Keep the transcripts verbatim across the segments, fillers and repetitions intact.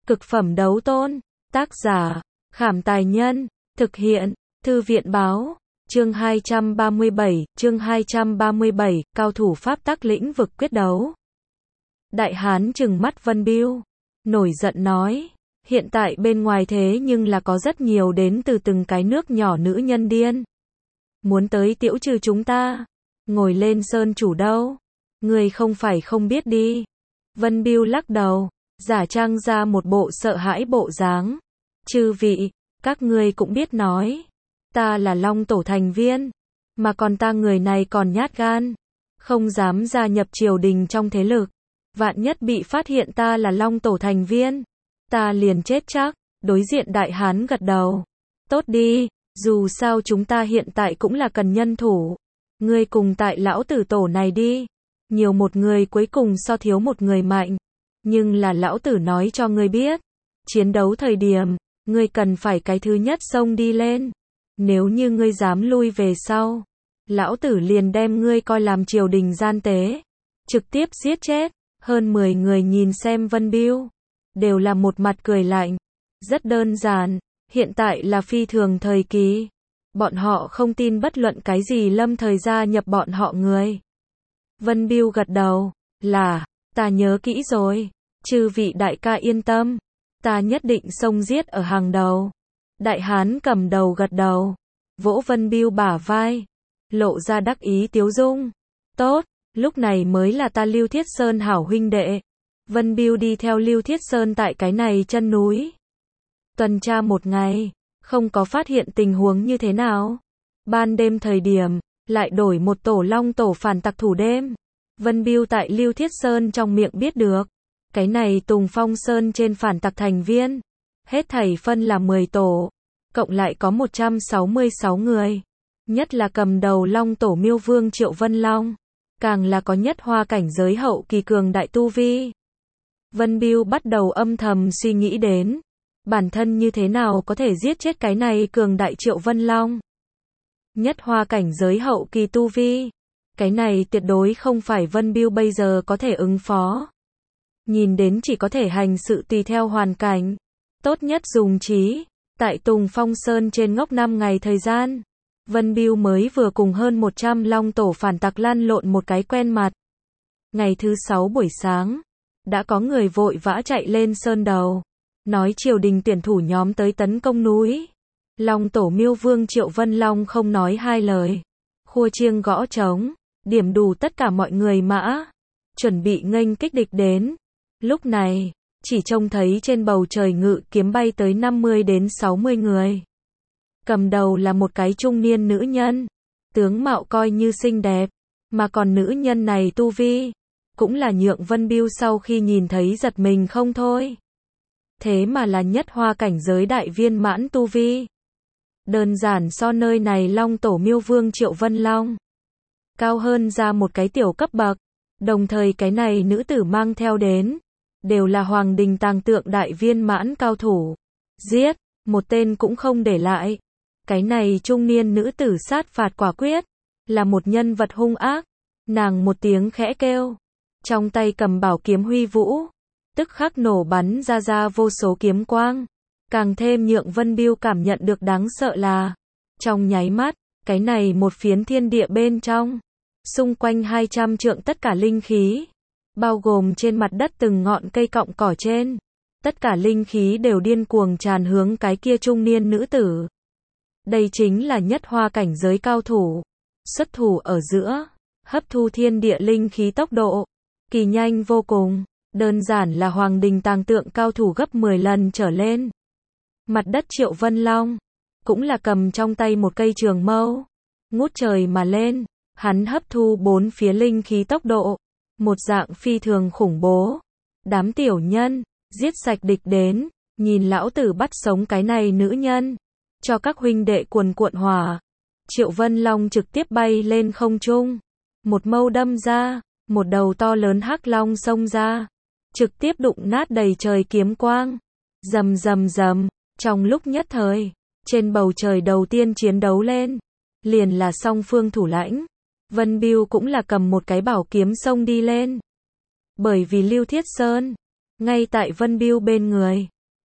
Cực phẩm đấu tôn. Tác giả, Khảm Tài Nhân. Thực hiện, Thư viện Báo. Chương hai trăm ba mươi bảy, chương hai trăm ba mươi bảy, cao thủ pháp tắc lĩnh vực quyết đấu. Đại hán trừng mắt Vân Bưu, nổi giận nói, hiện tại bên ngoài thế nhưng là có rất nhiều đến từ từng cái nước nhỏ nữ nhân điên. Muốn tới tiễu trừ chúng ta, ngồi lên sơn chủ đâu? Người không phải không biết đi. Vân Bưu lắc đầu, giả trang ra một bộ sợ hãi bộ dáng. Chư vị, các ngươi cũng biết nói. Ta là Long Tổ thành viên, mà còn ta người này còn nhát gan, không dám gia nhập triều đình trong thế lực. Vạn nhất bị phát hiện ta là Long Tổ thành viên, ta liền chết chắc. Đối diện đại hán gật đầu. Tốt đi, dù sao chúng ta hiện tại cũng là cần nhân thủ. Ngươi cùng tại lão tử tổ này đi. Nhiều một người cuối cùng so thiếu một người mạnh. Nhưng là lão tử nói cho ngươi biết, chiến đấu thời điểm, ngươi cần phải cái thứ nhất xông đi lên. Nếu như ngươi dám lui về sau, lão tử liền đem ngươi coi làm triều đình gian tế, trực tiếp giết chết. Hơn mười người nhìn xem Vân Bưu, đều là một mặt cười lạnh. Rất đơn giản, hiện tại là phi thường thời kỳ. Bọn họ không tin bất luận cái gì lâm thời gia nhập bọn họ người. Vân Bưu gật đầu, là, ta nhớ kỹ rồi. Chư vị đại ca yên tâm, ta nhất định xông giết ở hàng đầu. Đại hán cầm đầu gật đầu, vỗ Vân Bưu bả vai, lộ ra đắc ý tiếu dung. Tốt, lúc này mới là ta Lưu Thiết Sơn hảo huynh đệ. Vân Bưu đi theo Lưu Thiết Sơn tại cái này chân núi. Tuần tra một ngày, không có phát hiện tình huống như thế nào. Ban đêm thời điểm, lại đổi một tổ Long Tổ phản tặc thủ đêm. Vân Bưu tại Lưu Thiết Sơn trong miệng biết được, cái này Tùng Phong Sơn trên phản tặc thành viên, hết thảy phân là mười tổ, cộng lại có một trăm sáu mươi sáu người. Nhất là cầm đầu Long Tổ Miêu Vương Triệu Vân Long, càng là có nhất hoa cảnh giới hậu kỳ cường đại tu vi. Vân Bưu bắt đầu âm thầm suy nghĩ đến, bản thân như thế nào có thể giết chết cái này cường đại Triệu Vân Long. Nhất hoa cảnh giới hậu kỳ tu vi, cái này tuyệt đối không phải Vân Bưu bây giờ có thể ứng phó. Nhìn đến chỉ có thể hành sự tùy theo hoàn cảnh, tốt nhất dùng trí. Tại Tùng Phong Sơn trên ngốc năm ngày thời gian, Vân Bưu mới vừa cùng hơn một trăm Long Tổ phản tặc lăn lộn một cái quen mặt. Ngày thứ sáu buổi sáng, đã có người vội vã chạy lên sơn đầu, nói triều đình tuyển thủ nhóm tới tấn công núi. Long Tổ Miêu Vương Triệu Vân Long không nói hai lời, khua chiêng gõ trống, điểm đủ tất cả mọi người mã, chuẩn bị nghênh kích địch đến. Lúc này, chỉ trông thấy trên bầu trời ngự kiếm bay tới năm mươi đến sáu mươi người. Cầm đầu là một cái trung niên nữ nhân, tướng mạo coi như xinh đẹp, mà còn nữ nhân này tu vi, cũng là nhượng Vân Bưu sau khi nhìn thấy giật mình không thôi. Thế mà là nhất hoa cảnh giới đại viên mãn tu vi. Đơn giản so nơi này Long Tổ Miêu Vương Triệu Vân Long cao hơn ra một cái tiểu cấp bậc. Đồng thời cái này nữ tử mang theo đến, đều là Hoàng Đình Tàng Tượng đại viên mãn cao thủ. Giết, một tên cũng không để lại. Cái này trung niên nữ tử sát phạt quả quyết, là một nhân vật hung ác. Nàng một tiếng khẽ kêu, trong tay cầm bảo kiếm huy vũ, tức khắc nổ bắn ra ra vô số kiếm quang. Càng thêm nhượng Vân Bưu cảm nhận được đáng sợ là, trong nháy mắt, cái này một phiến thiên địa bên trong, xung quanh hai trăm trượng tất cả linh khí, bao gồm trên mặt đất từng ngọn cây cọng cỏ trên, tất cả linh khí đều điên cuồng tràn hướng cái kia trung niên nữ tử. Đây chính là nhất hoa cảnh giới cao thủ, xuất thủ ở giữa, hấp thu thiên địa linh khí tốc độ kỳ nhanh vô cùng, đơn giản là Hoàng Đình Tàng Tượng cao thủ gấp mười lần trở lên. Mặt đất Triệu Vân Long cũng là cầm trong tay một cây trường mâu, ngút trời mà lên, hắn hấp thu bốn phía linh khí tốc độ, một dạng phi thường khủng bố. Đám tiểu nhân, giết sạch địch đến, nhìn lão tử bắt sống cái này nữ nhân, cho các huynh đệ cuồn cuộn hỏa. Triệu Vân Long trực tiếp bay lên không trung, một mâu đâm ra, một đầu to lớn hắc long xông ra, trực tiếp đụng nát đầy trời kiếm quang. Rầm rầm rầm, trong lúc nhất thời, trên bầu trời đầu tiên chiến đấu lên, liền là song phương thủ lãnh. Vân Bưu cũng là cầm một cái bảo kiếm xông đi lên. Bởi vì Lưu Thiết Sơn ngay tại Vân Bưu bên người,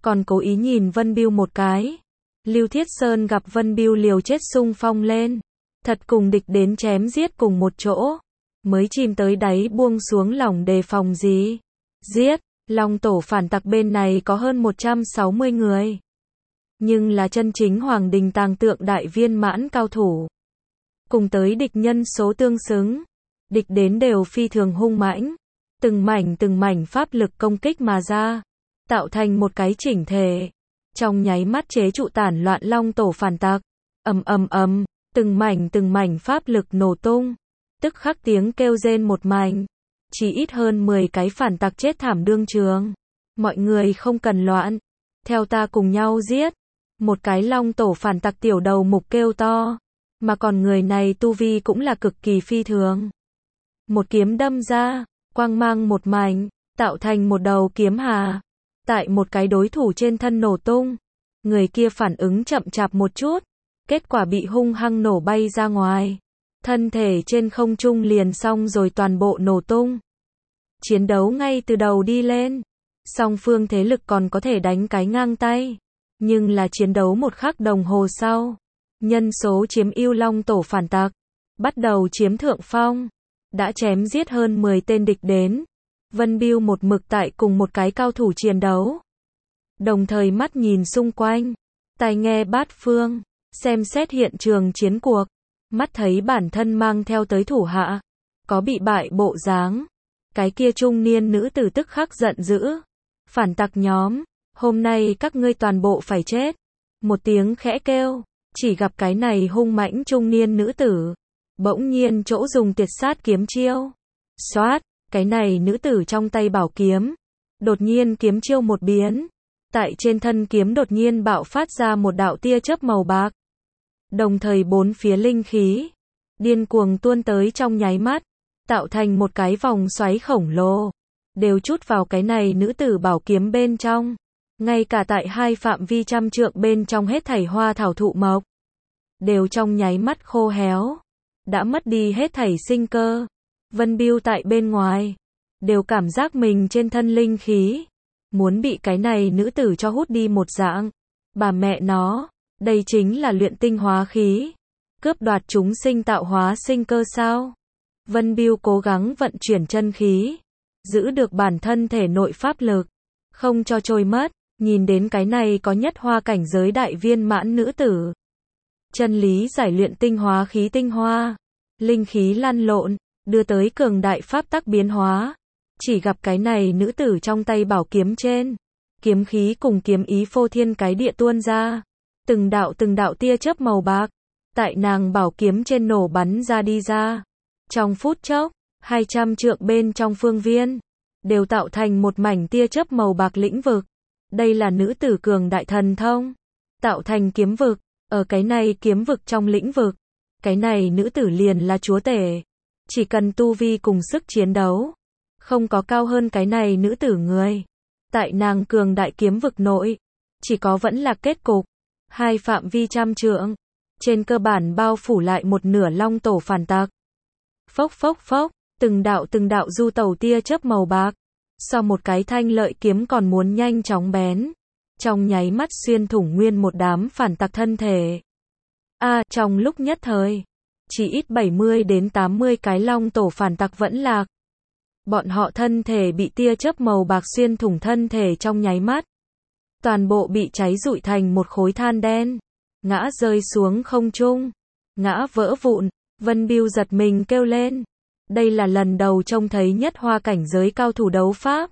còn cố ý nhìn Vân Bưu một cái. Lưu Thiết Sơn gặp Vân Bưu liều chết xung phong lên, thật cùng địch đến chém giết cùng một chỗ, mới chìm tới đáy buông xuống lòng đề phòng gì. Giết, Long tổ phản tặc bên này có hơn một trăm sáu mươi người. Nhưng là chân chính Hoàng Đình tàng tượng đại viên mãn cao thủ. Cùng tới địch nhân số tương xứng, địch đến đều phi thường hung mãnh, từng mảnh từng mảnh pháp lực công kích mà ra, tạo thành một cái chỉnh thể, trong nháy mắt chế trụ tản loạn Long tổ phản tặc. Ầm ầm ầm, từng mảnh từng mảnh pháp lực nổ tung, tức khắc tiếng kêu rên một mảnh, chỉ ít hơn mười cái phản tặc chết thảm đương trường. Mọi người không cần loạn, theo ta cùng nhau giết. Một cái Long tổ phản tặc tiểu đầu mục kêu to, mà còn người này tu vi cũng là cực kỳ phi thường. Một kiếm đâm ra, quang mang một mảnh, tạo thành một đầu kiếm hà, tại một cái đối thủ trên thân nổ tung. Người kia phản ứng chậm chạp một chút, kết quả bị hung hăng nổ bay ra ngoài, thân thể trên không trung liền xong rồi toàn bộ nổ tung. Chiến đấu ngay từ đầu đi lên, song phương thế lực còn có thể đánh cái ngang tay, nhưng là chiến đấu một khắc đồng hồ sau, nhân số chiếm ưu Long tổ phản tặc bắt đầu chiếm thượng phong, đã chém giết hơn mười tên địch đến. Vân Bưu một mực tại cùng một cái cao thủ chiến đấu, đồng thời mắt nhìn xung quanh, tai nghe bát phương, xem xét hiện trường chiến cuộc, mắt thấy bản thân mang theo tới thủ hạ có bị bại bộ dáng. Cái kia trung niên nữ tử tức khắc giận dữ, phản tặc nhóm, hôm nay các ngươi toàn bộ phải chết. Một tiếng khẽ kêu, chỉ gặp cái này hung mãnh trung niên nữ tử, bỗng nhiên chỗ dùng tuyệt sát kiếm chiêu. Xoát, cái này nữ tử trong tay bảo kiếm, đột nhiên kiếm chiêu một biến, tại trên thân kiếm đột nhiên bạo phát ra một đạo tia chớp màu bạc. Đồng thời bốn phía linh khí điên cuồng tuôn tới trong nháy mắt, tạo thành một cái vòng xoáy khổng lồ, đều chút vào cái này nữ tử bảo kiếm bên trong. Ngay cả tại hai phạm vi trăm trượng bên trong hết thảy hoa thảo thụ mộc, đều trong nháy mắt khô héo, đã mất đi hết thảy sinh cơ. Vân Bưu tại bên ngoài, đều cảm giác mình trên thân linh khí, muốn bị cái này nữ tử cho hút đi một dạng. Bà mẹ nó, đây chính là luyện tinh hóa khí, cướp đoạt chúng sinh tạo hóa sinh cơ sao? Vân Bưu cố gắng vận chuyển chân khí, giữ được bản thân thể nội pháp lực, không cho trôi mất. Nhìn đến cái này có nhất hoa cảnh giới đại viên mãn nữ tử, chân lý giải luyện tinh hóa khí tinh hoa, linh khí lăn lộn, đưa tới cường đại pháp tắc biến hóa. Chỉ gặp cái này nữ tử trong tay bảo kiếm trên, kiếm khí cùng kiếm ý phô thiên cái địa tuôn ra, từng đạo từng đạo tia chớp màu bạc, tại nàng bảo kiếm trên nổ bắn ra đi ra. Trong phút chốc, hai trăm trượng bên trong phương viên, đều tạo thành một mảnh tia chớp màu bạc lĩnh vực. Đây là nữ tử cường đại thần thông, tạo thành kiếm vực, ở cái này kiếm vực trong lĩnh vực, cái này nữ tử liền là chúa tể. Chỉ cần tu vi cùng sức chiến đấu, không có cao hơn cái này nữ tử người. Tại nàng cường đại kiếm vực nội, chỉ có vẫn là kết cục. Hai phạm vi trăm trượng, trên cơ bản bao phủ lại một nửa Long tổ phản tặc. Phốc phốc phốc, từng đạo từng đạo du tẩu tia chớp màu bạc, so một cái thanh lợi kiếm còn muốn nhanh chóng bén, trong nháy mắt xuyên thủng nguyên một đám phản tặc thân thể. A, à, trong lúc nhất thời, chỉ ít bảy mươi đến tám mươi cái Long tổ phản tặc vẫn lạc. Bọn họ thân thể bị tia chớp màu bạc xuyên thủng thân thể trong nháy mắt, toàn bộ bị cháy rụi thành một khối than đen, ngã rơi xuống không trung, ngã vỡ vụn. Vân Bưu giật mình kêu lên, đây là lần đầu trông thấy nhất hoa cảnh giới cao thủ đấu pháp.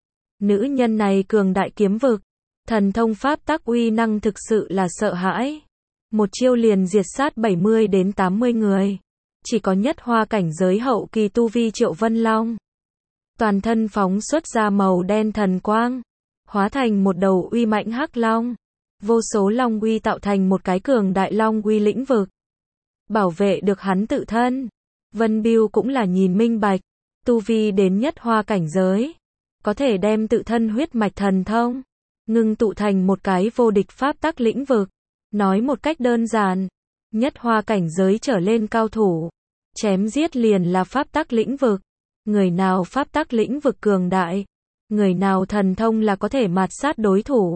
Nữ nhân này cường đại kiếm vực, thần thông pháp tắc uy năng thực sự là sợ hãi. Một chiêu liền diệt sát bảy mươi đến tám mươi người. Chỉ có nhất hoa cảnh giới hậu kỳ tu vi Triệu Vân Long, toàn thân phóng xuất ra màu đen thần quang, hóa thành một đầu uy mãnh hắc long. Vô số long uy tạo thành một cái cường đại long uy lĩnh vực, bảo vệ được hắn tự thân. Vân Bưu cũng là nhìn minh bạch, tu vi đến nhất hoa cảnh giới, có thể đem tự thân huyết mạch thần thông ngưng tụ thành một cái vô địch pháp tắc lĩnh vực. Nói một cách đơn giản, nhất hoa cảnh giới trở lên cao thủ, chém giết liền là pháp tắc lĩnh vực. Người nào pháp tắc lĩnh vực cường đại, người nào thần thông là có thể mạt sát đối thủ.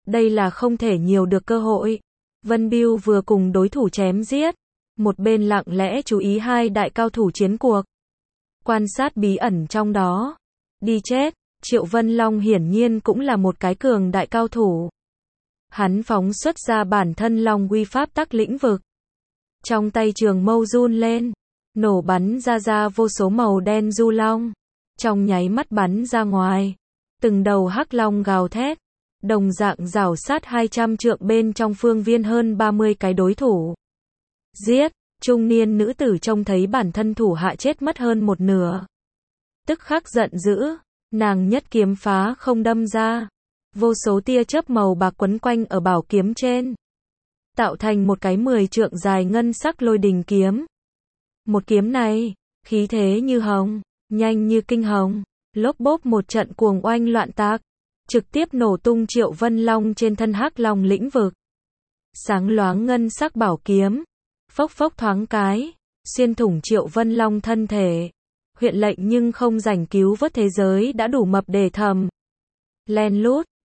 Đây là không thể nhiều được cơ hội. Vân Bưu vừa cùng đối thủ chém giết, một bên lặng lẽ chú ý hai đại cao thủ chiến cuộc. Quan sát bí ẩn trong đó. Đi chết, Triệu Vân Long hiển nhiên cũng là một cái cường đại cao thủ. Hắn phóng xuất ra bản thân Long uy pháp tắc lĩnh vực. Trong tay trường mâu run lên, nổ bắn ra ra vô số màu đen du long. Trong nháy mắt bắn ra ngoài, từng đầu hắc long gào thét, đồng dạng rảo sát hai trăm trượng bên trong phương viên hơn ba mươi cái đối thủ. Giết, trung niên nữ tử trông thấy bản thân thủ hạ chết mất hơn một nửa. Tức khắc giận dữ, nàng nhất kiếm phá không đâm ra. Vô số tia chớp màu bạc quấn quanh ở bảo kiếm trên, tạo thành một cái mười trượng dài ngân sắc lôi đình kiếm. Một kiếm này, khí thế như hồng, nhanh như kinh hồng, lốp bốp một trận cuồng oanh loạn tạc, trực tiếp nổ tung Triệu Vân Long trên thân hắc long lĩnh vực. Sáng loáng ngân sắc bảo kiếm, phốc phốc thoáng cái, xuyên thủng Triệu Vân Long thân thể. Huyện lệnh nhưng không rảnh cứu vớt thế giới đã đủ mập để thầm. Len lút,